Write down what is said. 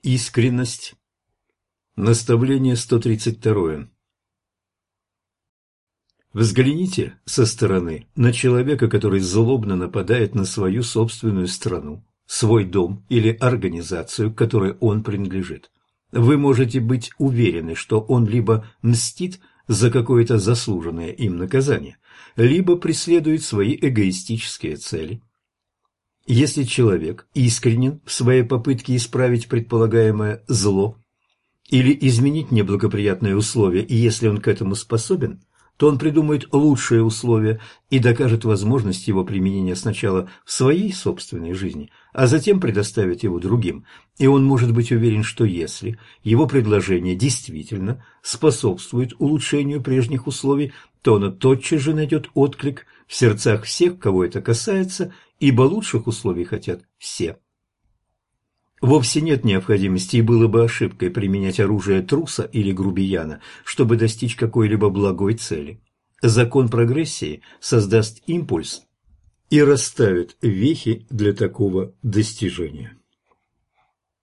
Искренность. Наставление 132. Взгляните со стороны на человека, который злобно нападает на свою собственную страну, свой дом или организацию, к которой он принадлежит. Вы можете быть уверены, что он либо мстит за какое-то заслуженное им наказание, либо преследует свои эгоистические цели. Если человек искренен в своей попытке исправить предполагаемое зло или изменить неблагоприятные условия, и если он к этому способен, то он придумает лучшие условия и докажет возможность его применения сначала в своей собственной жизни, а затем предоставит его другим. И он может быть уверен, что если его предложение действительно способствует улучшению прежних условий, то оно тотчас же найдет отклик в сердцах всех, кого это касается, ибо лучших условий хотят все. Вовсе нет необходимости, и было бы ошибкой применять оружие труса или грубияна, чтобы достичь какой-либо благой цели. Закон прогрессии создаст импульс и расставит вехи для такого достижения.